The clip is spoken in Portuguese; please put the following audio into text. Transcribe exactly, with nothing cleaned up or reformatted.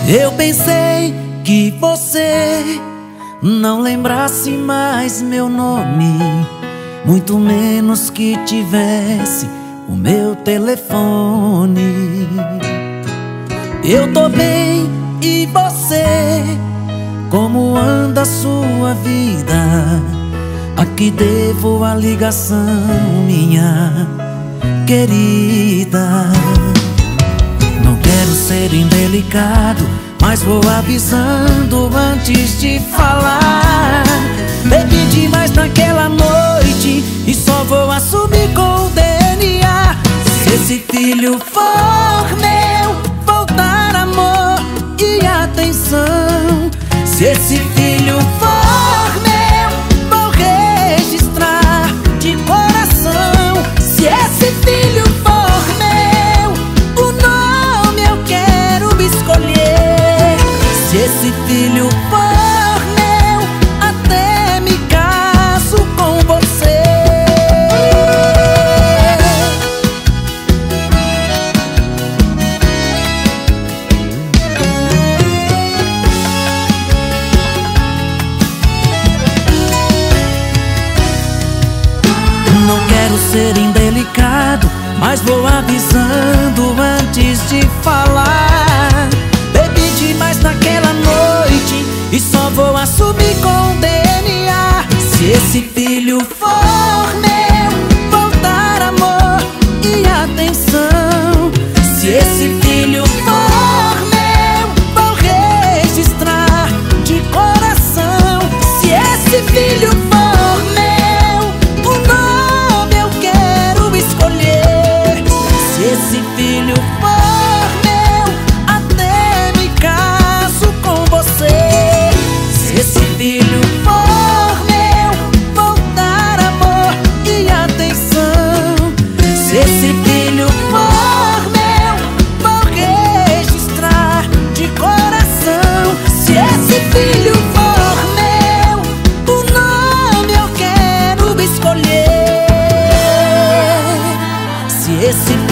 Eu pensei que você não lembrasse mais meu nome, muito menos que tivesse o meu telefone. Eu tô bem, e você? Como anda a sua vida? Aqui devo a ligação, minha querida. Não quero ser indelicado, mas vou avisando antes de falar. Bebi demais naquela noite e só vou assumir com o D N A. Se esse filho for meu, vou dar amor e atenção. Se esse filho for meu, vou registrar de coração. Se esse filho for meu, o nome eu quero me escolher. Se esse filho for meu, até me caso com você. Não quero ser indelicado, mas vou avisando antes de falar. Bebi demais naquela noite e só vou assumir com o D N A. Se esse filho for meu, vou dar amor e atenção. Se esse filho for meu, vou registrar de coração. Se esse filho for meu, o nome eu quero escolher. Se esse filho for meu, até me caso com você. Se esse filho for meu, vou dar amor e atenção. Se esse filho for meu, vou registrar de coração. Se esse filho for meu, o nome eu quero escolher. Se esse